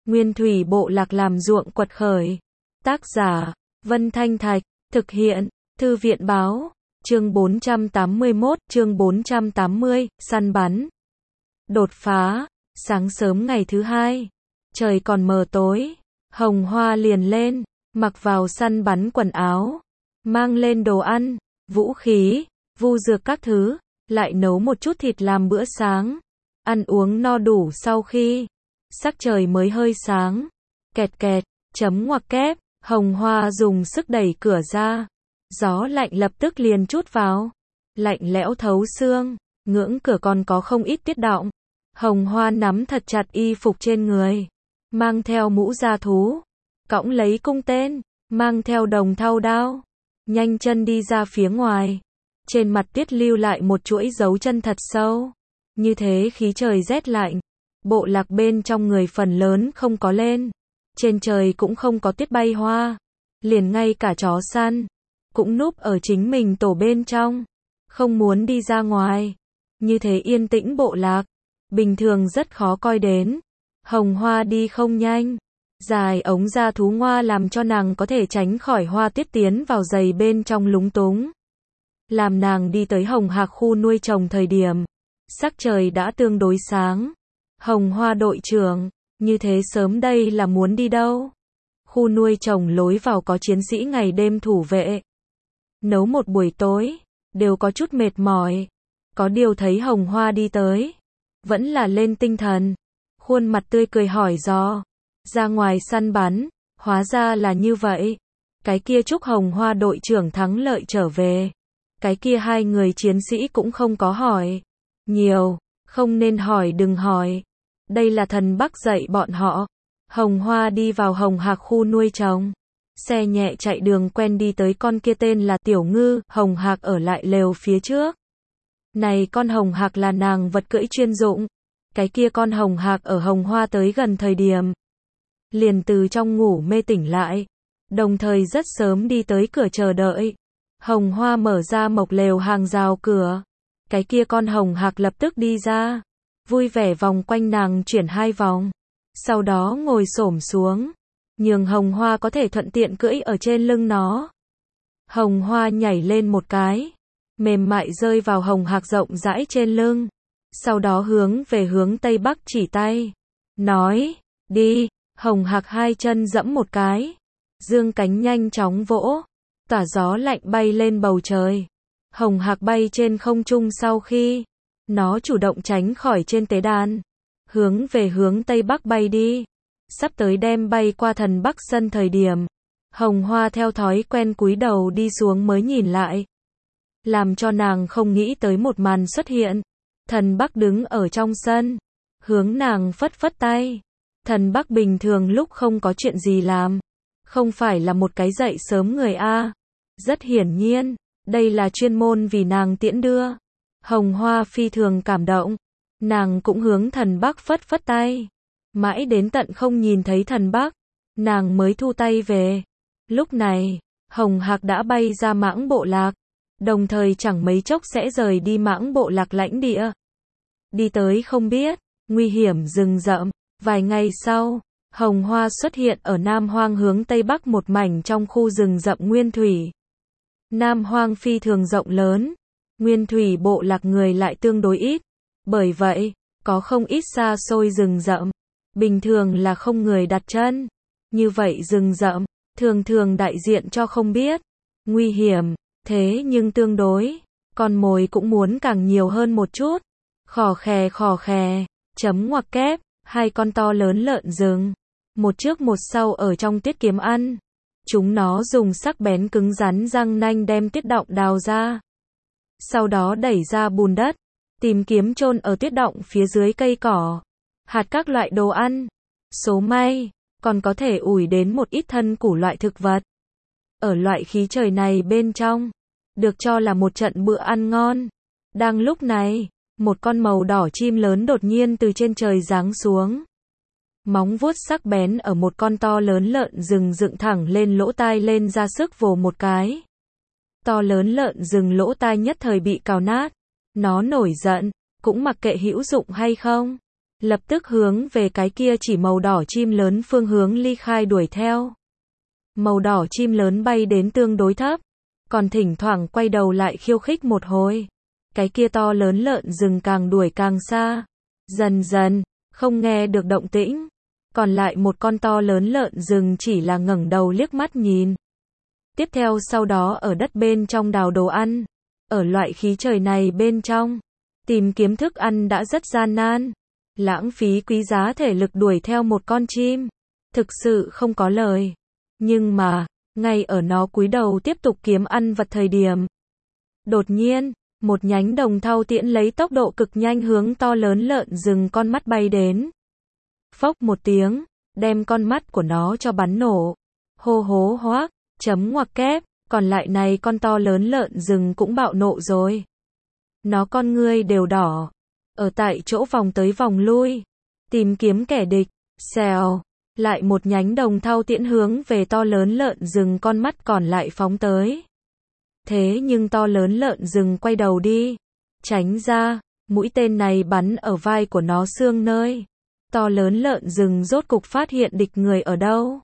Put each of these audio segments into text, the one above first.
Nguyên thủy bộ lạc làm ruộng quật khởi. Tác giả, Vân Thanh Thạch, thực hiện, Thư viện báo, chương 481, chương 480, săn bắn. Đột phá, sáng sớm ngày thứ hai, trời còn mờ tối, Hồng Hoa liền lên, mặc vào săn bắn quần áo, mang lên đồ ăn, vũ khí, vu dược các thứ, lại nấu một chút thịt làm bữa sáng. Ăn uống no đủ sau khi sắc trời mới hơi sáng. Kẹt kẹt, chấm ngoặc kép, Hồng Hoa dùng sức đẩy cửa ra. Gió lạnh lập tức liền trút vào. Lạnh lẽo thấu xương, ngưỡng cửa còn có không ít tuyết đọng. Hồng Hoa nắm thật chặt y phục trên người, mang theo mũ da thú, cõng lấy cung tên, mang theo đồng thau đao, nhanh chân đi ra phía ngoài. Trên mặt tuyết lưu lại một chuỗi dấu chân thật sâu. Như thế khí trời rét lạnh, bộ lạc bên trong người phần lớn không có lên. Trên trời cũng không có tuyết bay hoa. Liền ngay cả chó săn cũng núp ở chính mình tổ bên trong, không muốn đi ra ngoài. Như thế yên tĩnh bộ lạc, bình thường rất khó coi đến. Hồng Hoa đi không nhanh, dài ống da thú ngoa làm cho nàng có thể tránh khỏi hoa tuyết tiến vào giày bên trong lúng túng. Làm nàng đi tới Hồng Hạc khu nuôi trồng thời điểm, sắc trời đã tương đối sáng. Hồng Hoa đội trưởng, như thế sớm đây là muốn đi đâu? Khu nuôi trồng lối vào có chiến sĩ ngày đêm thủ vệ. Nấu một buổi tối, đều có chút mệt mỏi. Có điều thấy Hồng Hoa đi tới, vẫn là lên tinh thần. Khuôn mặt tươi cười hỏi dò. Ra ngoài săn bắn, hóa ra là như vậy. Cái kia chúc Hồng Hoa đội trưởng thắng lợi trở về. Cái kia hai người chiến sĩ cũng không có hỏi nhiều, không nên hỏi đừng hỏi. Đây là thần Bắc dạy bọn họ. Hồng Hoa đi vào Hồng Hạc khu nuôi trồng. Xe nhẹ chạy đường quen đi tới con kia tên là Tiểu Ngư. Hồng Hạc ở lại lều phía trước. Này con Hồng Hạc là nàng vật cưỡi chuyên dụng. Cái kia con Hồng Hạc ở Hồng Hoa tới gần thời điểm, liền từ trong ngủ mê tỉnh lại. Đồng thời rất sớm đi tới cửa chờ đợi. Hồng Hoa mở ra mộc lều hàng rào cửa. Cái kia con Hồng Hạc lập tức đi ra, vui vẻ vòng quanh nàng chuyển 2 vòng. Sau đó ngồi xổm xuống, nhường Hồng Hoa có thể thuận tiện cưỡi ở trên lưng nó. Hồng Hoa nhảy lên một cái, mềm mại rơi vào Hồng Hạc rộng rãi trên lưng. Sau đó hướng về hướng Tây Bắc chỉ tay, nói, đi. Hồng Hạc 2 chân giẫm một cái, dương cánh nhanh chóng vỗ, tỏa gió lạnh bay lên bầu trời. Hồng Hạc bay trên không trung sau khi, nó chủ động tránh khỏi trên tế đàn, hướng về hướng Tây Bắc bay đi. Sắp tới đem bay qua thần Bắc sân thời điểm, Hồng Hoa theo thói quen cúi đầu đi xuống mới nhìn lại. Làm cho nàng không nghĩ tới một màn xuất hiện. Thần Bắc đứng ở trong sân, hướng nàng phất phất tay. Thần Bắc bình thường lúc không có chuyện gì làm, không phải là một cái dậy sớm người a. Rất hiển nhiên, đây là chuyên môn vì nàng tiễn đưa. Hồng Hoa phi thường cảm động, nàng cũng hướng thần Bắc phất phất tay. Mãi đến tận không nhìn thấy thần Bắc, nàng mới thu tay về. Lúc này, Hồng Hạc đã bay ra mãng bộ lạc, đồng thời chẳng mấy chốc sẽ rời đi mãng bộ lạc lãnh địa. Đi tới không biết, nguy hiểm rừng rậm. Vài ngày sau, Hồng Hoa xuất hiện ở Nam Hoang hướng Tây Bắc một mảnh trong khu rừng rậm nguyên thủy. Nam Hoang phi thường rộng lớn, nguyên thủy bộ lạc người lại tương đối ít. Bởi vậy, có không ít xa xôi rừng rậm, bình thường là không người đặt chân. Như vậy rừng rậm, thường thường đại diện cho không biết, nguy hiểm, thế nhưng tương đối, con mồi cũng muốn càng nhiều hơn một chút. Khò khè, chấm ngoặc kép, 2 con to lớn lợn rừng, một trước một sau ở trong tuyết kiếm ăn. Chúng nó dùng sắc bén cứng rắn răng nanh đem tuyết đọng đào ra. Sau đó đẩy ra bùn đất, tìm kiếm chôn ở tuyết đọng phía dưới cây cỏ, hạt các loại đồ ăn. Số may, còn có thể ủi đến một ít thân củ loại thực vật. Ở loại khí trời này bên trong, được cho là một trận bữa ăn ngon. Đang lúc này, một con màu đỏ chim lớn đột nhiên từ trên trời giáng xuống. Móng vuốt sắc bén ở một con to lớn lợn rừng dựng thẳng lên lỗ tai lên ra sức vồ một cái. To lớn lợn rừng lỗ tai nhất thời bị cào nát. Nó nổi giận, cũng mặc kệ hữu dụng hay không. lập tức hướng về cái kia chỉ màu đỏ chim lớn phương hướng ly khai đuổi theo. Màu đỏ chim lớn bay đến tương đối thấp, còn thỉnh thoảng quay đầu lại khiêu khích một hồi. Cái kia to lớn lợn rừng càng đuổi càng xa, dần dần không nghe được động tĩnh, còn lại một con to lớn lợn rừng chỉ là ngẩng đầu liếc mắt nhìn. Tiếp theo sau đó ở đất bên trong đào đồ ăn, ở loại khí trời này bên trong, tìm kiếm thức ăn đã rất gian nan, lãng phí quý giá thể lực đuổi theo một con chim, thực sự không có lời. Nhưng mà, ngay ở nó cúi đầu tiếp tục kiếm ăn vật thời điểm, đột nhiên, một nhánh đồng thau tiễn lấy tốc độ cực nhanh hướng to lớn lợn rừng con mắt bay đến. Phốc một tiếng, đem con mắt của nó cho bắn nổ. Hô hố hoác, chấm ngoặc kép, còn lại này con to lớn lợn rừng cũng bạo nộ rồi. Nó con ngươi đều đỏ, ở tại chỗ vòng tới vòng lui, tìm kiếm kẻ địch, xèo, lại một nhánh đồng thau tiễn hướng về to lớn lợn rừng con mắt còn lại phóng tới. Thế nhưng to lớn lợn rừng quay đầu đi, tránh ra, mũi tên này bắn ở vai của nó xương nơi. To lớn lợn rừng rốt cục phát hiện địch người ở đâu.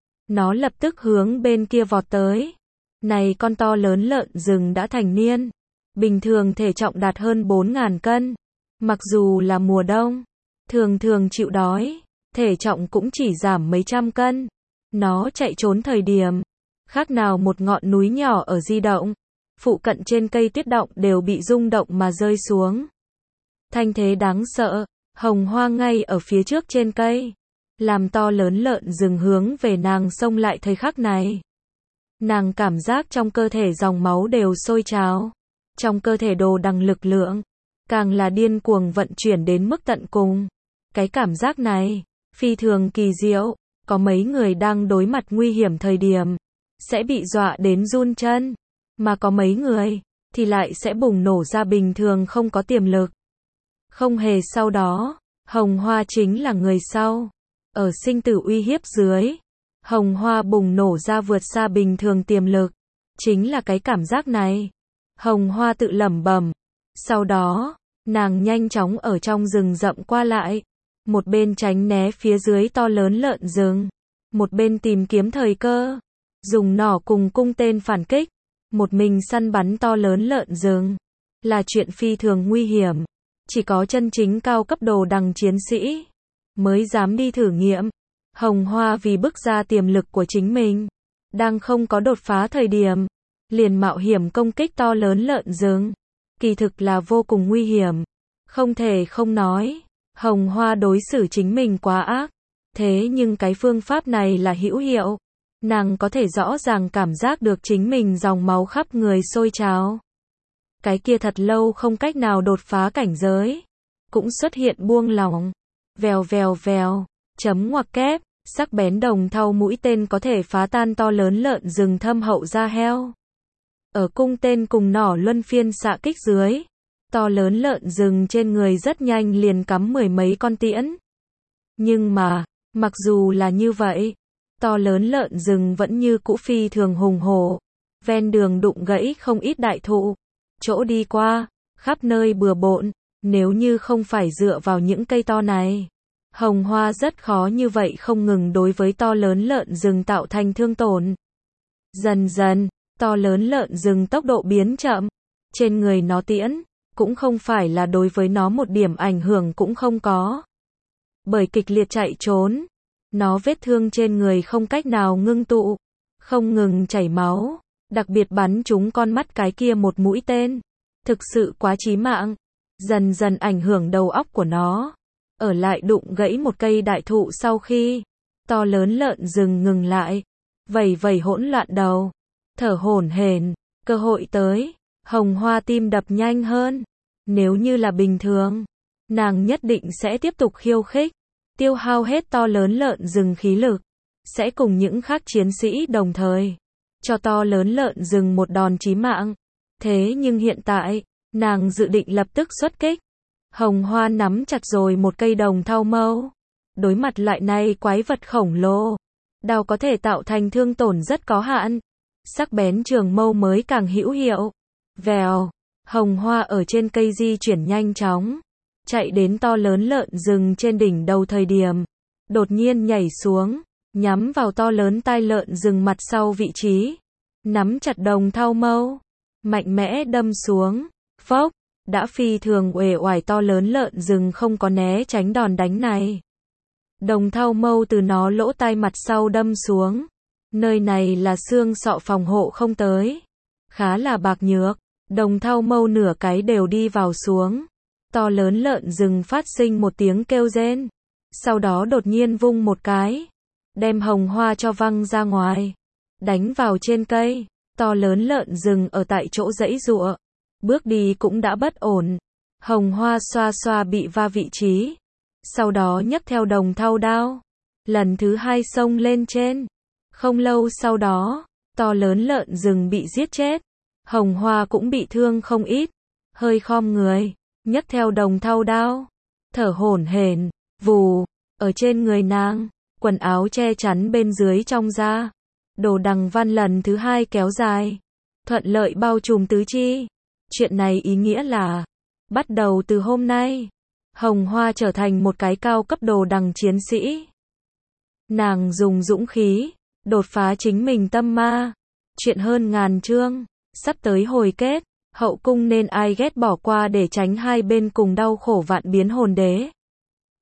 Nó lập tức hướng bên kia vọt tới. Này con to lớn lợn rừng đã thành niên, bình thường thể trọng đạt hơn 4.000 cân. Mặc dù là mùa đông, thường thường chịu đói, thể trọng cũng chỉ giảm mấy trăm cân. Nó chạy trốn thời điểm, khác nào một ngọn núi nhỏ ở di động. Phụ cận trên cây tuyết động đều bị rung động mà rơi xuống. Thanh thế đáng sợ, hồng hoa ngay ở phía trước trên cây, làm to lớn lợn rừng hướng về nàng xông lại thời khắc này. Nàng cảm giác trong cơ thể dòng máu đều sôi trào, trong cơ thể đồ đằng lực lượng, càng là điên cuồng vận chuyển đến mức tận cùng. Cái cảm giác này, phi thường kỳ diệu, có mấy người đang đối mặt nguy hiểm thời điểm, sẽ bị dọa đến run chân, mà có mấy người, thì lại sẽ bùng nổ ra bình thường không có tiềm lực. Không hề sau đó, hồng hoa chính là người sau. Ở sinh tử uy hiếp dưới, hồng hoa bùng nổ ra vượt xa bình thường tiềm lực. Chính là cái cảm giác này. Hồng hoa tự lẩm bẩm. Sau đó, nàng nhanh chóng ở trong rừng rậm qua lại. Một bên tránh né phía dưới to lớn lợn rừng. Một bên tìm kiếm thời cơ. Dùng nỏ cùng cung tên phản kích. Một mình săn bắn to lớn lợn rừng. Là chuyện phi thường nguy hiểm. Chỉ có chân chính cao cấp đồ đằng chiến sĩ mới dám đi thử nghiệm. Hồng hoa vì bức ra tiềm lực của chính mình, đang không có đột phá thời điểm, liền mạo hiểm công kích to lớn lợn rừng. Kỳ thực là vô cùng nguy hiểm. Không thể không nói, hồng hoa đối xử chính mình quá ác. Thế nhưng cái phương pháp này là hữu hiệu. Nàng có thể rõ ràng cảm giác được chính mình dòng máu khắp người sôi trào. Cái kia thật lâu không cách nào đột phá cảnh giới, cũng xuất hiện buông lỏng. Vèo vèo vèo, chấm ngoặc kép, sắc bén đồng thau mũi tên có thể phá tan to lớn lợn rừng thâm hậu da heo. Ở cung tên cùng nỏ luân phiên xạ kích dưới, to lớn lợn rừng trên người rất nhanh liền cắm mười mấy con tiễn. Nhưng mà, mặc dù là như vậy, to lớn lợn rừng vẫn như cũ phi thường hùng hổ. Ven đường đụng gãy không ít đại thụ. Chỗ đi qua, khắp nơi bừa bộn, nếu như không phải dựa vào những cây to này, hồng hoa rất khó như vậy không ngừng đối với to lớn lợn rừng tạo thành thương tổn. Dần dần, to lớn lợn rừng tốc độ biến chậm, trên người nó tiễn, cũng không phải là đối với nó một điểm ảnh hưởng cũng không có. Bởi kịch liệt chạy trốn, nó vết thương trên người không cách nào ngưng tụ, không ngừng chảy máu. Đặc biệt bắn trúng con mắt cái kia một mũi tên. Thực sự quá chí mạng. Dần dần ảnh hưởng đầu óc của nó. Ở lại đụng gãy một cây đại thụ sau khi to lớn lợn rừng ngừng lại. Vẩy vẩy hỗn loạn đầu. Thở hổn hển. Cơ hội tới. Hồng hoa tim đập nhanh hơn. Nếu như là bình thường, nàng nhất định sẽ tiếp tục khiêu khích. Tiêu hao hết to lớn lợn rừng khí lực. Sẽ cùng những khác chiến sĩ đồng thời cho to lớn lợn rừng một đòn chí mạng. Thế nhưng hiện tại, nàng dự định lập tức xuất kích. Hồng hoa nắm chặt rồi một cây đồng thau mâu. Đối mặt lại này quái vật khổng lồ, đao có thể tạo thành thương tổn rất có hạn. Sắc bén trường mâu mới càng hữu hiệu. Vèo, hồng hoa ở trên cây di chuyển nhanh chóng. chạy đến to lớn lợn rừng trên đỉnh đầu thời điểm, đột nhiên nhảy xuống, nhắm vào to lớn tai lợn rừng mặt sau vị trí, nắm chặt Đồng Thau mâu, mạnh mẽ đâm xuống, phốc, đã phi thường uể oải to lớn lợn rừng không có né tránh đòn đánh này. Đồng Thau mâu từ nó lỗ tai mặt sau đâm xuống, nơi này là xương sọ phòng hộ không tới, khá là bạc nhược, Đồng Thau mâu nửa cái đều đi vào xuống, to lớn lợn rừng phát sinh một tiếng kêu rên, sau đó đột nhiên vung một cái, đem Hồng Hoa cho văng ra ngoài, đánh vào trên cây, to lớn lợn rừng ở tại chỗ giãy giụa, bước đi cũng đã bất ổn, Hồng Hoa xoa xoa bị va vị trí, sau đó nhấc theo Đồng Thau đao, lần thứ hai xông lên trên, không lâu sau đó, to lớn lợn rừng bị giết chết, Hồng Hoa cũng bị thương không ít, hơi khom người, nhấc theo Đồng Thau đao, thở hổn hển, vù, ở trên người nàng, quần áo che chắn bên dưới trong da, đồ đằng văn lần thứ hai kéo dài, thuận lợi bao trùm tứ chi. Chuyện này ý nghĩa là, bắt đầu từ hôm nay, Hồng Hoa trở thành một cái cao cấp đồ đằng chiến sĩ. Nàng dùng dũng khí, đột phá chính mình tâm ma. Chuyện hơn ngàn chương, sắp tới hồi kết, hậu cung nên ai ghét bỏ qua để tránh hai bên cùng đau khổ vạn biến hồn đế.